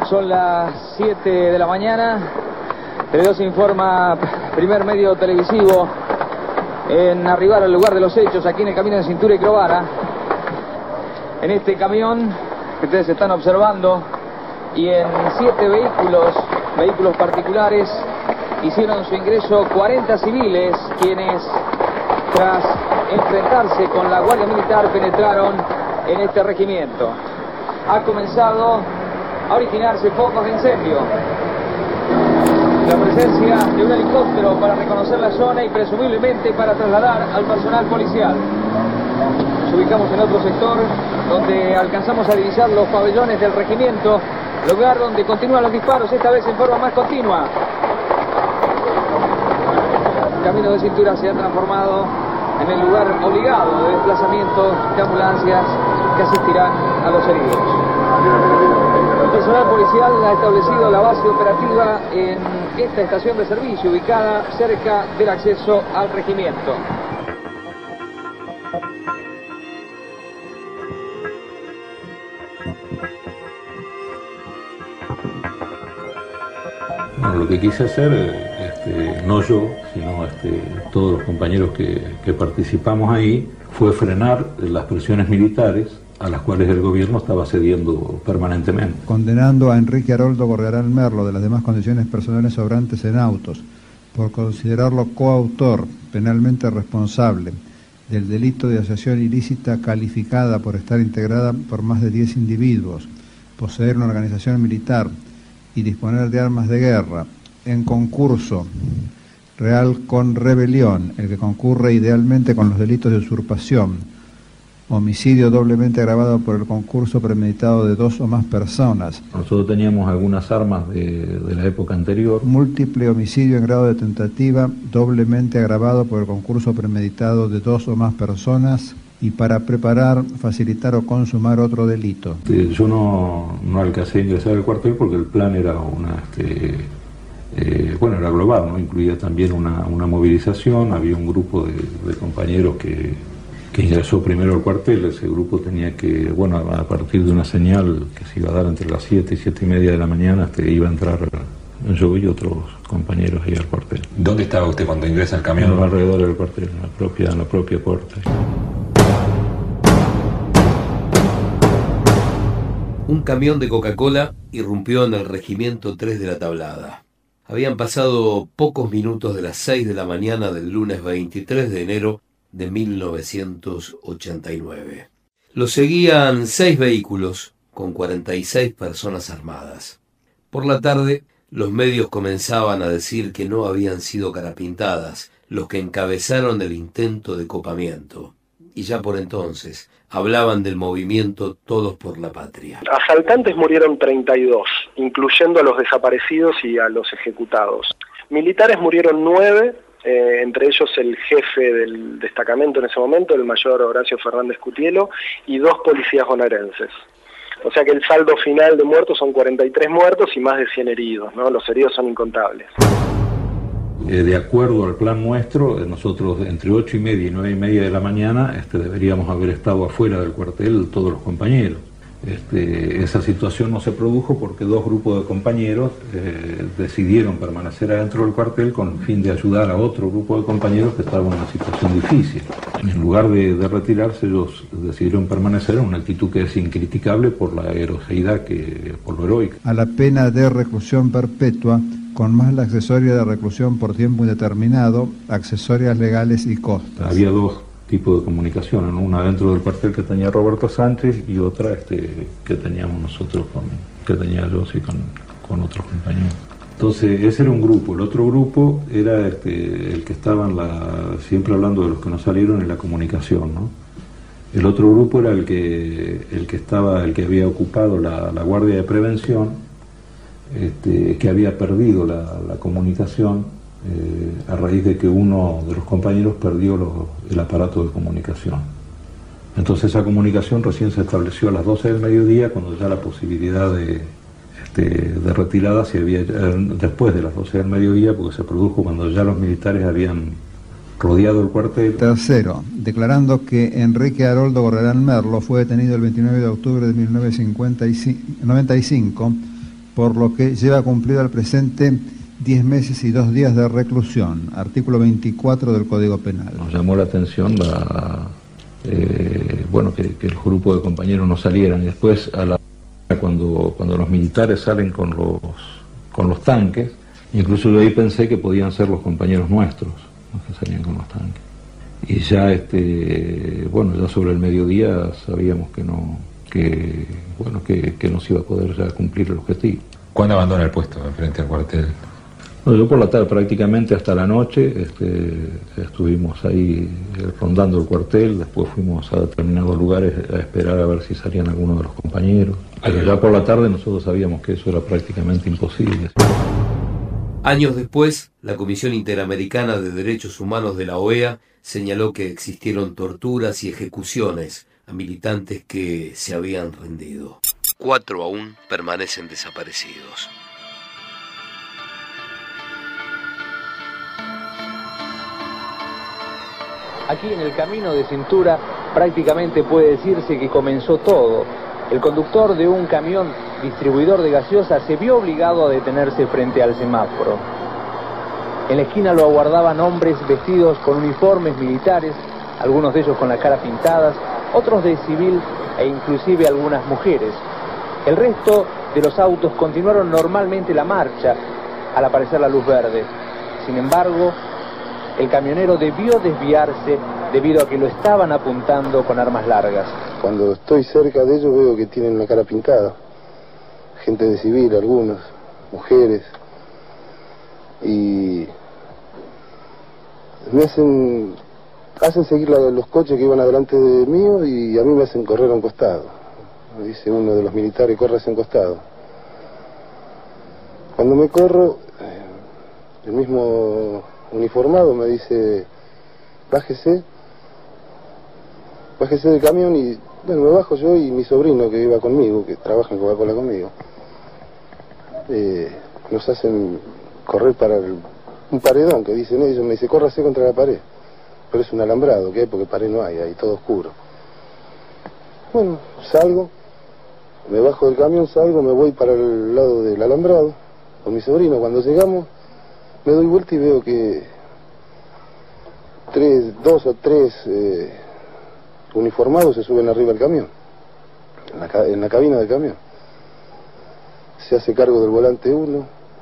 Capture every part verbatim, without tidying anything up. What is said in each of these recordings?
Son las siete de la mañana. Tele dos informa, primer medio televisivo en arribar al lugar de los hechos, aquí en el camino de Cintura y Crovara. En este camión que ustedes están observando y en siete vehículos, vehículos particulares, hicieron su ingreso cuarenta civiles, quienes tras enfrentarse con la Guardia Militar penetraron en este regimiento. Ha comenzado a originarse focos de incendio. La presencia de un helicóptero para reconocer la zona y presumiblemente para trasladar al personal policial. Nos ubicamos en otro sector donde alcanzamos a divisar los pabellones del regimiento, lugar donde continúan los disparos, esta vez en forma más continua. El camino de Cintura se ha transformado en el lugar obligado de desplazamiento de ambulancias que asistirán a los heridos. El personal policial ha establecido la base operativa en esta estación de servicio ubicada cerca del acceso al regimiento. Bueno, lo que quise hacer, este, no yo, sino este, todos los compañeros que, que participamos ahí, fue frenar las presiones militares a las cuales el gobierno estaba cediendo permanentemente. Condenando a Enrique Haroldo Gorrearán Merlo de las demás condiciones personales sobrantes en autos, por considerarlo coautor penalmente responsable del delito de asociación ilícita calificada por estar integrada por más de diez individuos, poseer una organización militar y disponer de armas de guerra, en concurso real con rebelión, el que concurre idealmente con los delitos de usurpación, homicidio doblemente agravado por el concurso premeditado de dos o más personas. Nosotros teníamos algunas armas de, de la época anterior. Múltiple homicidio en grado de tentativa, doblemente agravado por el concurso premeditado de dos o más personas y para preparar, facilitar o consumar otro delito. Este, yo no, no alcancé a ingresar al cuartel porque el plan era una... Este, eh, bueno, era global, ¿no? Incluía también una, una movilización, había un grupo de, de compañeros que... que ingresó primero al cuartel. Ese grupo tenía que, bueno, a partir de una señal que se iba a dar entre las siete y siete y media de la mañana, este, iba a entrar yo y otros compañeros ahí al cuartel. ¿Dónde estaba usted cuando ingresa al camión? En alrededor del cuartel, en la propia, en la propia puerta. Un camión de Coca-Cola irrumpió en el regimiento tres de la Tablada. Habían pasado pocos minutos de las seis de la mañana del lunes veintitrés de enero de mil novecientos ochenta y nueve. Lo seguían seis vehículos con cuarenta y seis personas armadas. Por la tarde, los medios comenzaban a decir que no habían sido carapintadas los que encabezaron el intento de copamiento. Y ya por entonces hablaban del movimiento Todos por la Patria. Asaltantes murieron treinta y dos, incluyendo a los desaparecidos y a los ejecutados. Militares murieron nueve, Eh, entre ellos el jefe del destacamento en ese momento, el mayor Horacio Fernández Cutielo, y dos policías bonaerenses. O sea que el saldo final de muertos son cuarenta y tres muertos y más de cien heridos, ¿no? Los heridos son incontables. Eh, de acuerdo al plan nuestro, nosotros entre ocho y media y nueve y media de la mañana este, deberíamos haber estado afuera del cuartel todos los compañeros. Este, esa situación no se produjo porque dos grupos de compañeros eh, decidieron permanecer adentro del cuartel con el fin de ayudar a otro grupo de compañeros que estaba en una situación difícil. En lugar de, de retirarse, ellos decidieron permanecer en una actitud que es incriticable por la heroicidad, que, por lo heroica. A la pena de reclusión perpetua, con más la accesoria de reclusión por tiempo indeterminado, accesorias legales y costas. Había dos tipo de comunicación, ¿no? Una dentro del cuartel que tenía Roberto Sánchez y otra este, que teníamos nosotros, con, que tenía yo sí, con, con otros compañeros. Entonces ese era un grupo, el otro grupo era este, el que estaban la, siempre hablando de los que no salieron en la comunicación, ¿no? El otro grupo era el que, el que estaba, el que había ocupado la, la guardia de prevención, este, que había perdido la, la comunicación. Eh, a raíz de que uno de los compañeros perdió lo, el aparato de comunicación. Entonces esa comunicación recién se estableció a las doce del mediodía, cuando ya la posibilidad de, este, de retirada se había, después de las doce del mediodía, porque se produjo cuando ya los militares habían rodeado el cuartel. Tercero, declarando que Enrique Haroldo Gorrearán Merlo fue detenido el veintinueve de octubre de mil novecientos noventa y cinco por lo que lleva cumplido al presente diez meses y dos días de reclusión, artículo veinticuatro del Código Penal. Nos llamó la atención la, eh, bueno, que, que el grupo de compañeros no salieran. Y después, a la, cuando, cuando los militares salen con los, con los tanques, incluso yo ahí pensé que podían ser los compañeros nuestros los que salían con los tanques. Y ya, este, bueno, ya sobre el mediodía sabíamos que no, que, bueno, que, que no se iba a poder ya cumplir el objetivo. ¿Cuándo abandona el puesto frente al cuartel? Bueno, yo por la tarde prácticamente hasta la noche este, estuvimos ahí rondando el cuartel, después fuimos a determinados lugares a esperar a ver si salían algunos de los compañeros. Pero ya por la tarde nosotros sabíamos que eso era prácticamente imposible. Años después, la Comisión Interamericana de Derechos Humanos de la O E A señaló que existieron torturas y ejecuciones a militantes que se habían rendido. Cuatro aún permanecen desaparecidos. Aquí en el camino de Cintura prácticamente puede decirse que comenzó todo. El conductor de un camión distribuidor de gaseosa se vio obligado a detenerse frente al semáforo. En la esquina lo aguardaban hombres vestidos con uniformes militares, algunos de ellos con la cara pintadas, otros de civil e inclusive algunas mujeres. El resto de los autos continuaron normalmente la marcha al aparecer la luz verde. Sin embargo, el camionero debió desviarse debido a que lo estaban apuntando con armas largas. Cuando estoy cerca de ellos veo que tienen la cara pintada. Gente de civil, algunos, mujeres. Y me hacen, hacen seguir la, los coches que iban adelante de mío y a mí me hacen correr a un costado. Me dice uno de los militares, corre hacia un costado. Cuando me corro, el mismo uniformado me dice, bájese, bájese del camión y, bueno, me bajo yo y mi sobrino que iba conmigo, que trabaja en Coca-Cola conmigo. Eh, nos hacen correr para el, un paredón que dicen ellos, me dice, córrase contra la pared, pero es un alambrado, ¿qué? Porque pared no hay, ahí todo oscuro. Bueno, salgo, me bajo del camión, salgo, me voy para el lado del alambrado con mi sobrino. Cuando llegamos, me doy vuelta y veo que tres, dos o tres eh, uniformados se suben arriba del camión, en la, en la cabina del camión. Se hace cargo del volante uno,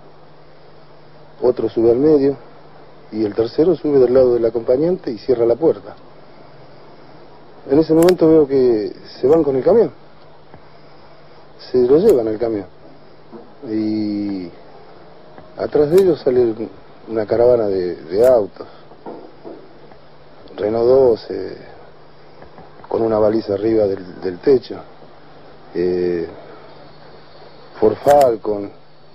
otro sube al medio y el tercero sube del lado del acompañante y cierra la puerta. En ese momento veo que se van con el camión, se lo llevan al camión y atrás de ellos sale una caravana de, de autos, Renault doce, con una baliza arriba del, del techo, eh, Ford Falcon,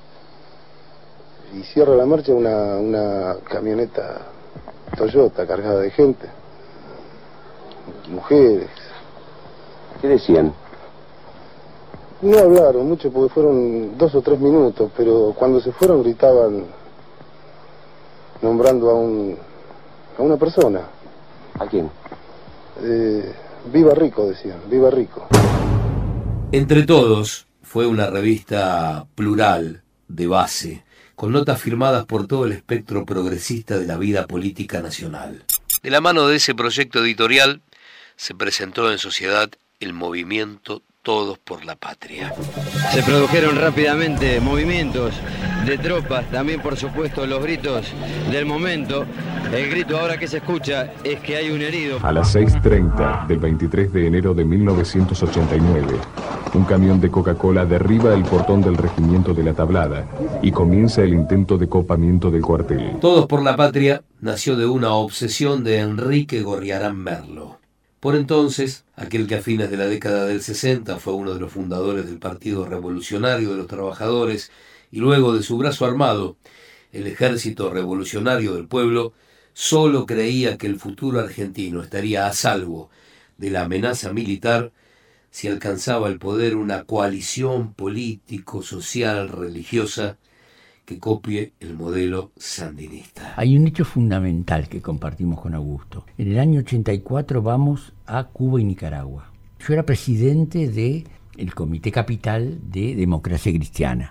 y cierra la marcha una, una camioneta Toyota cargada de gente, mujeres. ¿Qué decían? No hablaron mucho porque fueron dos o tres minutos, pero cuando se fueron gritaban nombrando a un a una persona. ¿A quién? Eh, Viva Rico, decían, Viva Rico. Entre Todos fue una revista plural, de base, con notas firmadas por todo el espectro progresista de la vida política nacional. De la mano de ese proyecto editorial se presentó en sociedad el movimiento Todos por la Patria. Se produjeron rápidamente movimientos de tropas, también por supuesto los gritos del momento. El grito ahora que se escucha es que hay un herido. A las seis treinta del veintitrés de enero de mil novecientos ochenta y nueve, un camión de Coca-Cola derriba el portón del regimiento de La Tablada y comienza el intento de copamiento del cuartel. Todos por la Patria nació de una obsesión de Enrique Gorriarán Merlo. Por entonces, aquel que a fines de la década del sesenta fue uno de los fundadores del Partido Revolucionario de los Trabajadores y luego de su brazo armado, el Ejército Revolucionario del Pueblo, solo creía que el futuro argentino estaría a salvo de la amenaza militar si alcanzaba el poder una coalición político, social, religiosa que copie el modelo sandinista. Hay un hecho fundamental que compartimos con Augusto. En el año ochenta y cuatro vamos a Cuba y Nicaragua. Yo era presidente del Comité Capital de Democracia Cristiana.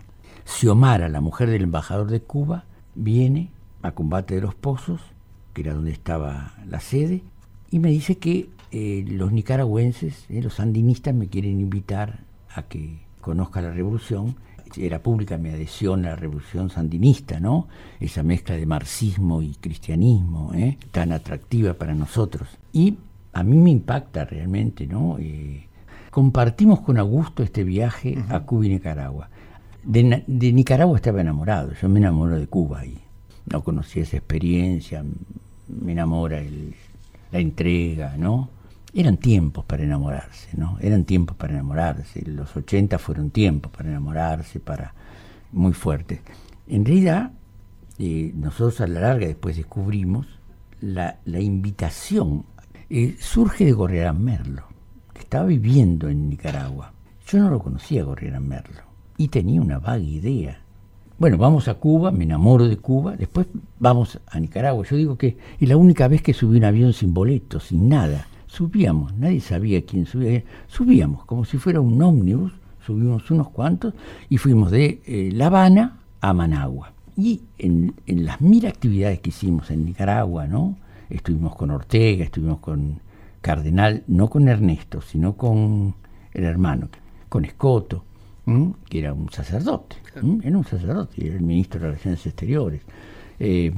Xiomara, la mujer del embajador de Cuba, viene a Combate de los Pozos, que era donde estaba la sede, y me dice que eh, los nicaragüenses, eh, los sandinistas, me quieren invitar a que conozca la revolución. Era pública mi adhesión a la revolución sandinista, ¿no? Esa mezcla de marxismo y cristianismo, ¿eh? Tan atractiva para nosotros. Y a mí me impacta realmente, ¿no? Eh, compartimos con Augusto este viaje uh-huh. a Cuba y Nicaragua. De, de Nicaragua estaba enamorado, yo me enamoro de Cuba y no conocía esa experiencia, me enamora el, la entrega, ¿no? Eran tiempos para enamorarse, ¿no? Eran tiempos para enamorarse. Los ochenta fueron tiempos para enamorarse, para muy fuertes. En realidad, eh, nosotros a la larga después descubrimos la, la invitación. Eh, surge de Gorriarán Merlo, que estaba viviendo en Nicaragua. Yo no lo conocía a Gorriarán Merlo y tenía una vaga idea. Bueno, vamos a Cuba, me enamoro de Cuba, después vamos a Nicaragua. Yo digo que es la única vez que subí un avión sin boleto, sin nada. Subíamos, nadie sabía quién subía, subíamos como si fuera un ómnibus, subimos unos cuantos y fuimos de eh, La Habana a Managua. Y en, en las mil actividades que hicimos en Nicaragua, ¿no? Estuvimos con Ortega, estuvimos con Cardenal, no con Ernesto, sino con el hermano, con Escoto, ¿m? Que era un sacerdote, ¿m? Era un sacerdote, era el ministro de Relaciones Exteriores. Eh,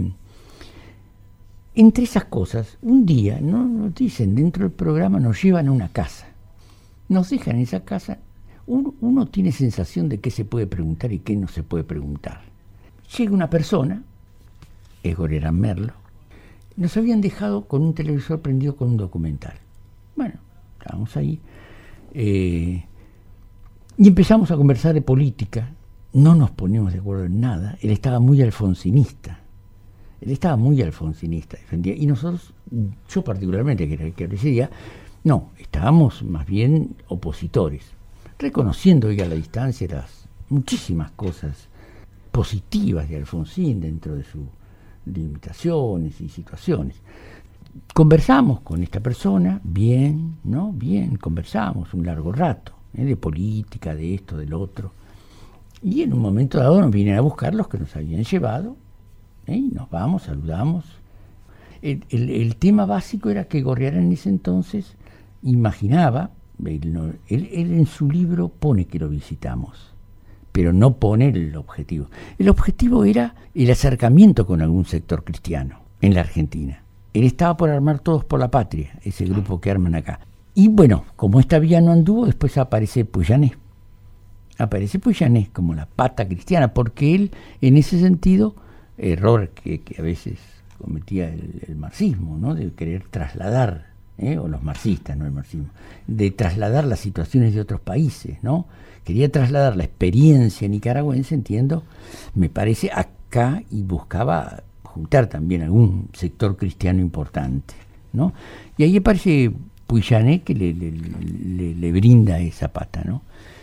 Entre esas cosas, un día, ¿no? Nos dicen, dentro del programa nos llevan a una casa. Nos dejan en esa casa, uno, uno tiene sensación de qué se puede preguntar y qué no se puede preguntar. Llega una persona, es Gorriarán Merlo, nos habían dejado con un televisor prendido con un documental. Bueno, estábamos ahí, eh, y empezamos a conversar de política, no nos poníamos de acuerdo en nada, él estaba muy alfonsinista. Él estaba muy alfonsinista, defendía, y nosotros, yo particularmente, que era el que decía, no, estábamos más bien opositores, reconociendo hoy a la distancia las muchísimas cosas positivas de Alfonsín dentro de sus limitaciones y situaciones. Conversamos con esta persona, bien, ¿no? Bien, conversamos un largo rato, ¿eh? De política, de esto, del otro, y en un momento dado nos vienen a buscar los que nos habían llevado. ¿Eh? Nos vamos, saludamos. El, el, el tema básico era que Gorriarán en ese entonces imaginaba, él, no, él, él en su libro pone que lo visitamos, pero no pone el objetivo. El objetivo era el acercamiento con algún sector cristiano en la Argentina. Él estaba por armar Todos por la Patria, ese grupo que arman acá. Y bueno, como esta vía no anduvo, después aparece Puyané. Aparece Puyané como la pata cristiana, porque él, en ese sentido, error que, que a veces cometía el, el marxismo, ¿no? De querer trasladar, ¿eh? O los marxistas, no el marxismo, de trasladar las situaciones de otros países, ¿no? Quería trasladar la experiencia nicaragüense, entiendo, me parece, acá, y buscaba juntar también algún sector cristiano importante, ¿no? Y ahí aparece Puyané que le, le, le, le brinda esa pata, ¿no?